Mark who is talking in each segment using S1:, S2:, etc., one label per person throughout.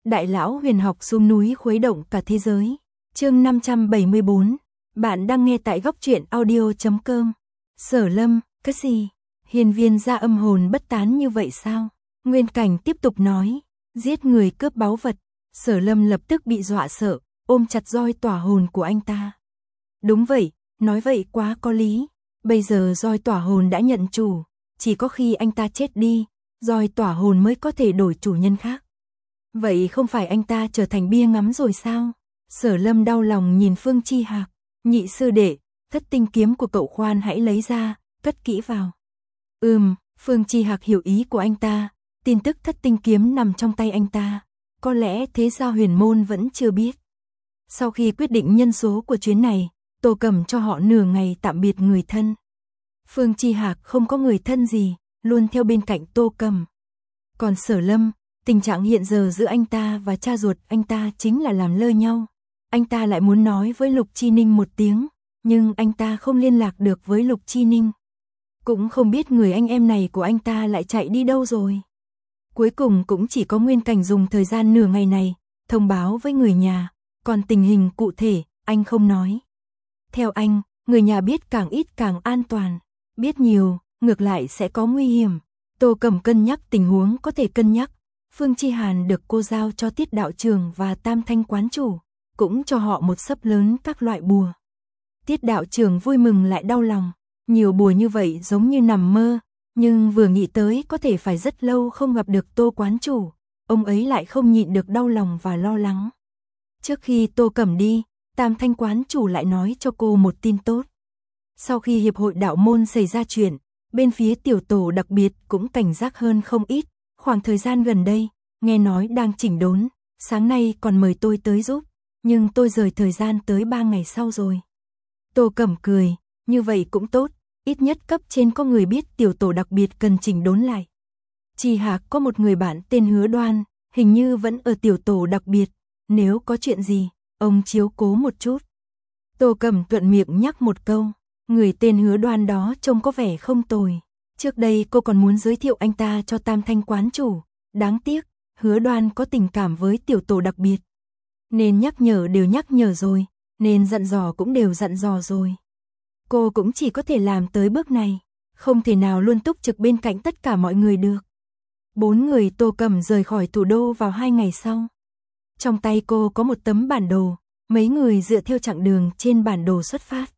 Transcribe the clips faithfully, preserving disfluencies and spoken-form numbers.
S1: Đại lão huyền học xuống núi khuấy động cả thế giới. Chương năm trăm bảy mươi bốn. Bạn đang nghe tại góc truyện audio chấm com. Sở Lâm, cái gì? Hiên Viên gia âm hồn bất tán như vậy sao? Nguyên Cảnh tiếp tục nói, giết người cướp báu vật. Sở Lâm lập tức bị dọa sợ, ôm chặt roi tỏa hồn của anh ta. Đúng vậy, nói vậy quá có lý. Bây giờ roi tỏa hồn đã nhận chủ, chỉ có khi anh ta chết đi, roi tỏa hồn mới có thể đổi chủ nhân khác. Vậy không phải anh ta trở thành bia ngắm rồi sao? Sở Lâm đau lòng nhìn Phương Chi Hạc, nhị sư đệ, thất tinh kiếm của cậu khoan hãy lấy ra, cất kỹ vào. Ừm, Phương Chi Hạc hiểu ý của anh ta, tin tức thất tinh kiếm nằm trong tay anh ta, có lẽ thế sao huyền môn vẫn chưa biết. Sau khi quyết định nhân số của chuyến này, Tô Cẩm cho họ nửa ngày tạm biệt người thân. Phương Chi Hạc không có người thân gì, luôn theo bên cạnh Tô Cẩm. Còn Sở Lâm, tình trạng hiện giờ giữa anh ta và cha ruột anh ta chính là làm lơ nhau. Anh ta lại muốn nói với Lục Chi Ninh một tiếng, nhưng anh ta không liên lạc được với Lục Chi Ninh. Cũng không biết người anh em này của anh ta lại chạy đi đâu rồi. Cuối cùng cũng chỉ có Nguyên Cảnh dùng thời gian nửa ngày này, thông báo với người nhà, còn tình hình cụ thể, anh không nói. Theo anh, người nhà biết càng ít càng an toàn, biết nhiều, ngược lại sẽ có nguy hiểm. Tô Cẩm cân nhắc tình huống có thể cân nhắc. Phương Chi Hàn được cô giao cho Tiết đạo trường và Tam Thanh quán chủ, cũng cho họ một sấp lớn các loại bùa. Tiết đạo trường vui mừng lại đau lòng, nhiều bùa như vậy giống như nằm mơ, nhưng vừa nghĩ tới có thể phải rất lâu không gặp được Tô quán chủ, ông ấy lại không nhịn được đau lòng và lo lắng. Trước khi Tô Cẩm đi, Tam Thanh quán chủ lại nói cho cô một tin tốt. Sau khi hiệp hội đạo môn xảy ra chuyện, bên phía tiểu tổ đặc biệt cũng cảnh giác hơn không ít. Khoảng thời gian gần đây, nghe nói đang chỉnh đốn, sáng nay còn mời tôi tới giúp, nhưng tôi rời thời gian tới ba ngày sau rồi. Tô Cẩm cười, như vậy cũng tốt, ít nhất cấp trên có người biết tiểu tổ đặc biệt cần chỉnh đốn lại. Chi Hạc có một người bạn tên Hứa Đoan, hình như vẫn ở tiểu tổ đặc biệt, nếu có chuyện gì, ông chiếu cố một chút. Tô Cẩm thuận miệng nhắc một câu, người tên Hứa Đoan đó trông có vẻ không tồi. Trước đây cô còn muốn giới thiệu anh ta cho Tam Thanh quán chủ, đáng tiếc, Hứa Đoan có tình cảm với tiểu tổ đặc biệt. Nên nhắc nhở đều nhắc nhở rồi, nên dặn dò cũng đều dặn dò rồi. Cô cũng chỉ có thể làm tới bước này, không thể nào luôn túc trực bên cạnh tất cả mọi người được. Bốn người Tô Cẩm rời khỏi thủ đô vào hai ngày sau. Trong tay cô có một tấm bản đồ, mấy người dựa theo chặng đường trên bản đồ xuất phát.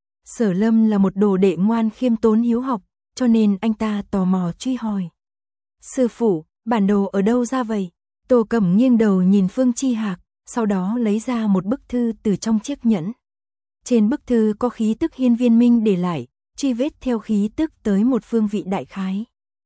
S1: Sở Lâm là một đồ đệ ngoan khiêm tốn hiếu học, cho nên anh ta tò mò truy hỏi. Sư phụ, bản đồ ở đâu ra vậy? Tô Cẩm nghiêng đầu nhìn Phương Chi Hạc, sau đó lấy ra một bức thư từ trong chiếc nhẫn. Trên bức thư có khí tức Hiên Viên Minh để lại, truy vết theo khí tức tới một phương vị đại khái.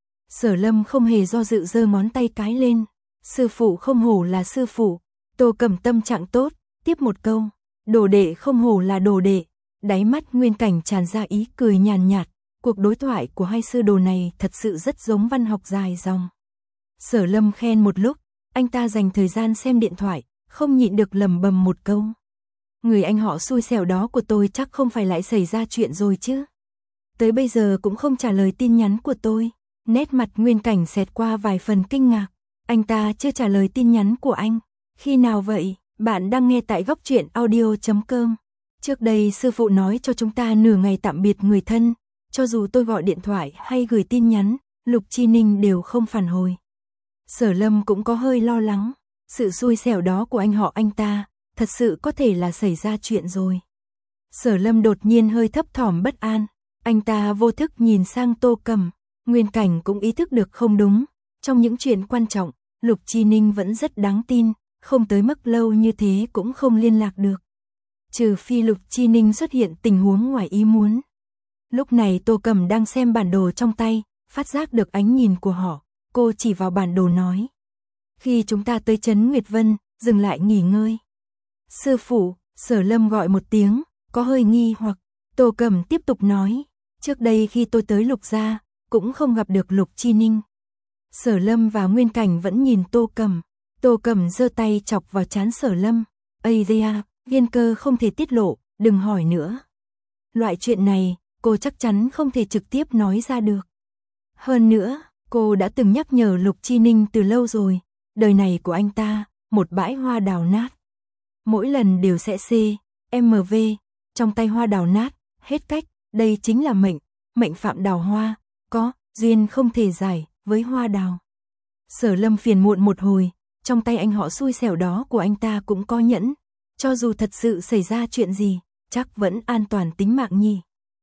S1: Sở Lâm không hề do dự giơ ngón tay cái lên. Sư phụ không hổ là sư phụ. Tô Cẩm tâm trạng tốt, tiếp một câu. Đồ đệ không hổ là đồ đệ. Đáy mắt Nguyên Cảnh tràn ra ý cười nhàn nhạt. Cuộc đối thoại của hai sư đồ này thật sự rất giống văn học dài dòng. Sở Lâm khen một lúc, anh ta dành thời gian xem điện thoại, không nhịn được lẩm bẩm một câu. Người anh họ xui xẻo đó của tôi chắc không phải lại xảy ra chuyện rồi chứ. Tới bây giờ cũng không trả lời tin nhắn của tôi. Nét mặt Nguyên Cảnh xẹt qua vài phần kinh ngạc. Anh ta chưa trả lời tin nhắn của anh. Khi nào vậy? Bạn đang nghe tại góc truyện audio chấm com. Trước đây sư phụ nói cho chúng ta nửa ngày tạm biệt người thân. Cho dù tôi gọi điện thoại hay gửi tin nhắn, Lục Chi Ninh đều không phản hồi. Sở Lâm cũng có hơi lo lắng. Sự xui xẻo đó của anh họ anh ta, thật sự có thể là xảy ra chuyện rồi. Sở Lâm đột nhiên hơi thấp thỏm bất an. Anh ta vô thức nhìn sang Tô Cẩm. Nguyên Cảnh cũng ý thức được không đúng. Trong những chuyện quan trọng, Lục Chi Ninh vẫn rất đáng tin, không tới mức lâu như thế cũng không liên lạc được. Trừ phi Lục Chi Ninh xuất hiện tình huống ngoài ý muốn. Lúc này Tô Cẩm đang xem bản đồ trong tay, phát giác được ánh nhìn của họ, cô chỉ vào bản đồ nói. Khi chúng ta tới trấn Nguyệt Vân, dừng lại nghỉ ngơi. Sư phụ, Sở Lâm gọi một tiếng, có hơi nghi hoặc. Tô Cẩm tiếp tục nói, trước đây khi tôi tới Lục gia, cũng không gặp được Lục Chi Ninh. Sở Lâm và Nguyên Cảnh vẫn nhìn Tô Cẩm. Tô Cẩm giơ tay chọc vào trán Sở Lâm. Ây da, Viên Cơ không thể tiết lộ, đừng hỏi nữa. Loại chuyện này, cô chắc chắn không thể trực tiếp nói ra được. Hơn nữa, cô đã từng nhắc nhở Lục Chi Ninh từ lâu rồi, đời này của anh ta, một bãi hoa đào nát. Mỗi lần đều sẽ C, M V, trong tay hoa đào nát, hết cách, đây chính là mệnh, mệnh phạm đào hoa, có, duyên không thể giải, với hoa đào. Sở Lâm phiền muộn một hồi, trong tay anh họ xui xẻo đó của anh ta cũng có nhẫn, cho dù thật sự xảy ra chuyện gì, chắc vẫn an toàn tính mạng nhỉ.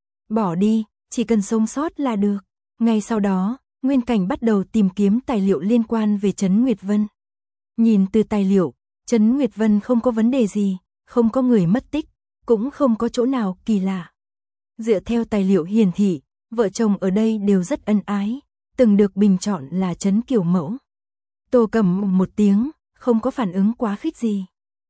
S1: Bỏ đi, chỉ cần sống sót là được. Ngay sau đó, Nguyên Cảnh bắt đầu tìm kiếm tài liệu liên quan về Trấn Nguyệt Vân. Nhìn từ tài liệu, Trấn Nguyệt Vân không có vấn đề gì, không có người mất tích, cũng không có chỗ nào kỳ lạ. Dựa theo tài liệu hiển thị, vợ chồng ở đây đều rất ân ái, từng được bình chọn là trấn kiểu mẫu. Tô Cẩm một tiếng, không có phản ứng quá khích gì.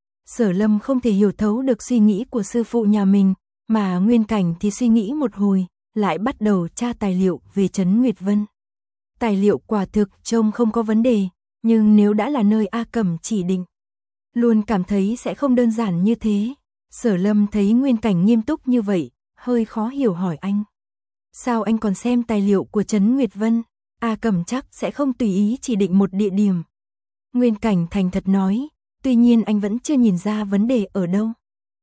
S1: Sở Lâm không thể hiểu thấu được suy nghĩ của sư phụ nhà mình, mà Nguyên Cảnh thì suy nghĩ một hồi, lại bắt đầu tra tài liệu về Trấn Nguyệt Vân. Tài liệu quả thực trông không có vấn đề, nhưng nếu đã là nơi A Cẩm chỉ định, luôn cảm thấy sẽ không đơn giản như thế. Sở Lâm thấy Nguyên Cảnh nghiêm túc như vậy, hơi khó hiểu hỏi anh. Sao anh còn xem tài liệu của Trấn Nguyệt Vân? A Cẩm chắc sẽ không tùy ý chỉ định một địa điểm. Nguyên Cảnh thành thật nói, tuy nhiên anh vẫn chưa nhìn ra vấn đề ở đâu.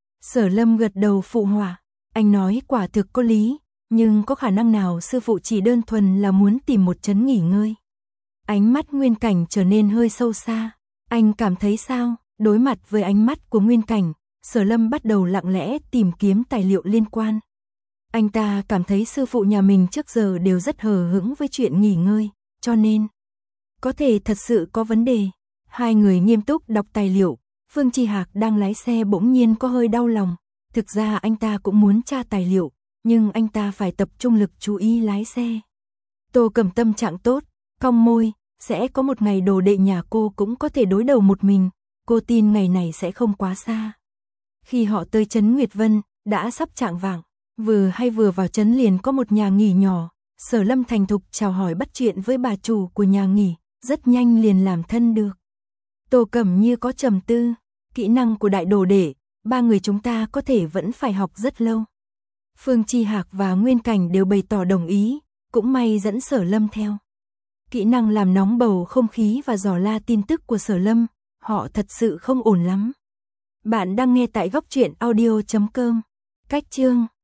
S1: Sở Lâm gật đầu phụ họa, anh nói quả thực có lý, nhưng có khả năng nào sư phụ chỉ đơn thuần là muốn tìm một trấn nghỉ ngơi? Ánh mắt Nguyên Cảnh trở nên hơi sâu xa. Anh cảm thấy sao? Đối mặt với ánh mắt của Nguyên Cảnh, Sở Lâm bắt đầu lặng lẽ tìm kiếm tài liệu liên quan. Anh ta cảm thấy sư phụ nhà mình trước giờ đều rất hờ hững với chuyện nghỉ ngơi, cho nên có thể thật sự có vấn đề. Hai người nghiêm túc đọc tài liệu, Phương Chi Hạc đang lái xe bỗng nhiên có hơi đau lòng. Thực ra anh ta cũng muốn tra tài liệu, nhưng anh ta phải tập trung lực chú ý lái xe. Tô Cẩm tâm trạng tốt, cong môi, sẽ có một ngày đồ đệ nhà cô cũng có thể đối đầu một mình, cô tin ngày này sẽ không quá xa. Khi họ tới Trấn Nguyệt Vân, đã sắp chạng vạng, vừa hay vừa vào trấn liền có một nhà nghỉ nhỏ, Sở Lâm thành thục chào hỏi bắt chuyện với bà chủ của nhà nghỉ, rất nhanh liền làm thân được. Tô Cẩm như có trầm tư, kỹ năng của đại đồ đệ, ba người chúng ta có thể vẫn phải học rất lâu. Phương Chi Hạc và Nguyên Cảnh đều bày tỏ đồng ý, cũng may dẫn Sở Lâm theo. Kỹ năng làm nóng bầu không khí và dò la tin tức của Sở Lâm, họ thật sự không ổn lắm. Bạn đang nghe tại góc truyện audio chấm com. Cách chương